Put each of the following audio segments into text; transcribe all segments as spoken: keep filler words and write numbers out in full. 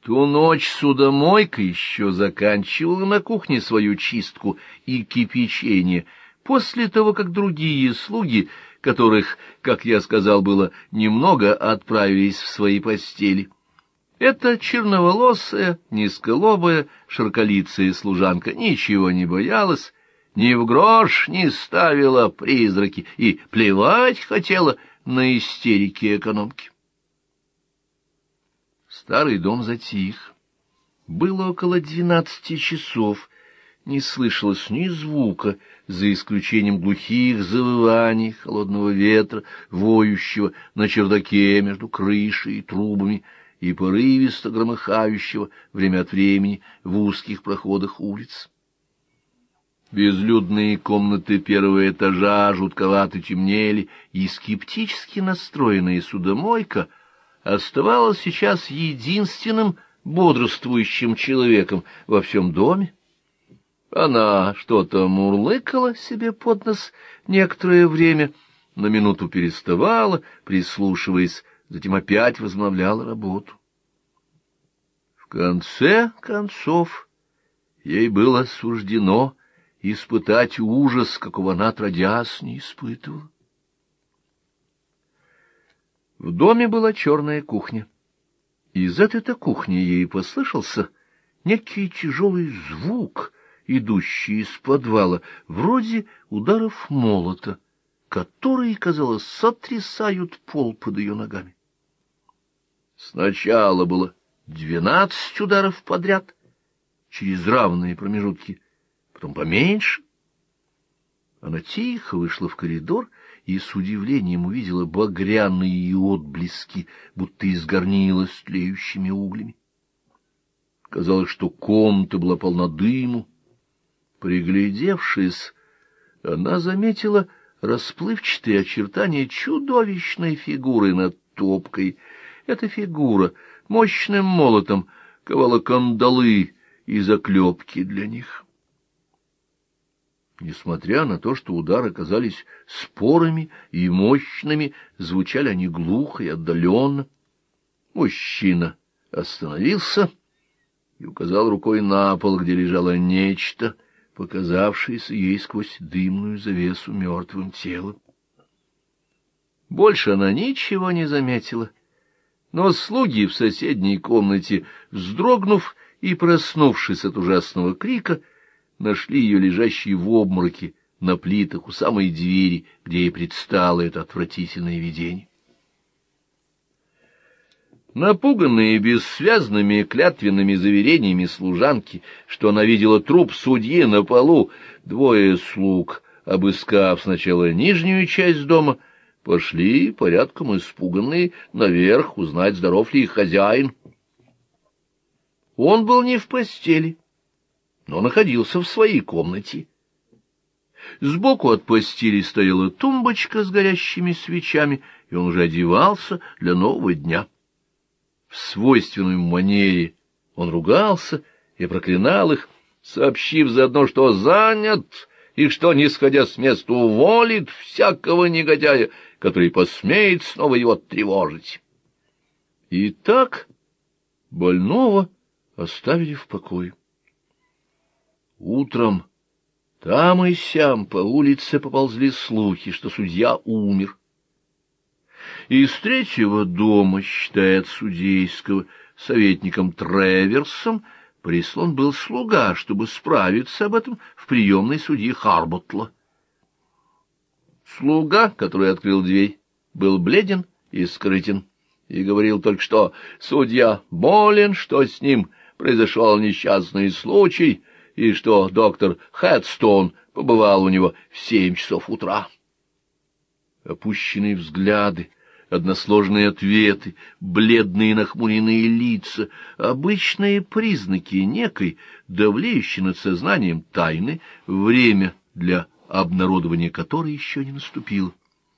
Ту ночь судомойка еще заканчивала на кухне свою чистку и кипячение, после того, как другие слуги, которых, как я сказал, было немного, отправились в свои постели. Эта черноволосая, низколобая, широколицая служанка ничего не боялась, ни в грош не ставила призраки и плевать хотела на истерики экономки. Старый дом затих. Было около двенадцати часов. Не слышалось ни звука, за исключением глухих завываний холодного ветра, воющего на чердаке между крышей и трубами, и порывисто громыхающего время от времени в узких проходах улиц. Безлюдные комнаты первого этажа жутковато темнели, и скептически настроенная судомойка оставалась сейчас единственным бодрствующим человеком во всем доме. Она что-то мурлыкала себе под нос некоторое время, на минуту переставала, прислушиваясь, затем опять возобновляла работу. В конце концов, ей было суждено испытать ужас, какого она отродясь не испытывала. В доме была черная кухня. Из этой-то кухни ей послышался некий тяжелый звук, идущий из подвала, вроде ударов молота, которые, казалось, сотрясают пол под ее ногами. Сначала было двенадцать ударов подряд, через равные промежутки, потом поменьше. Она тихо вышла в коридор и с удивлением увидела багряные отблески, будто из горнила с тлеющими углями. Казалось, что комната была полна дыму. Приглядевшись, она заметила расплывчатые очертания чудовищной фигуры над топкой. Эта фигура мощным молотом ковала кандалы и заклепки для них. Несмотря на то, что удары казались спорыми и мощными, звучали они глухо и отдаленно. Мужчина остановился и указал рукой на пол, где лежало нечто, показавшееся ей сквозь дымную завесу мертвым телом. Больше она ничего не заметила, но слуги в соседней комнате, вздрогнув и проснувшись от ужасного крика, нашли ее лежащей в обмороке на плитах у самой двери, где ей предстало это отвратительное видение. Напуганные бессвязными клятвенными заверениями служанки, что она видела труп судьи на полу, двое слуг, обыскав сначала нижнюю часть дома, пошли, порядком испуганные, наверх узнать, здоров ли их хозяин. Он был не в постели, но находился в своей комнате. Сбоку от постели стояла тумбочка с горящими свечами, и он уже одевался для нового дня. В свойственной манере он ругался и проклинал их, сообщив заодно, что занят, и что, не сходя с места, уволит всякого негодяя, который посмеет снова его тревожить. И так больного оставили в покое. Утром там и сям по улице поползли слухи, что судья умер. Из третьего дома, считая от судейского, советником Треверсом, прислан был слуга, чтобы справиться об этом в приемной судьи Харботла. Слуга, который открыл дверь, был бледен и скрытен, и говорил только, что судья болен, что с ним произошел несчастный случай, и что доктор Хедстон побывал у него в семь часов утра. Опущенные взгляды, односложные ответы, бледные нахмуренные лица — обычные признаки некой, давлеющей над сознанием тайны, время для обнародования которой еще не наступило.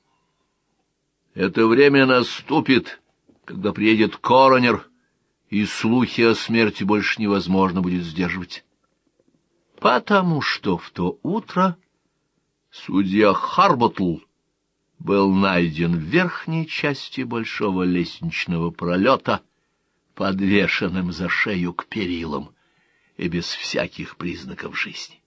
Это время наступит, когда приедет коронер, и слухи о смерти больше невозможно будет сдерживать. Потому что в то утро судья Харботл был найден в верхней части большого лестничного пролета, подвешенным за шею к перилам и без всяких признаков жизни.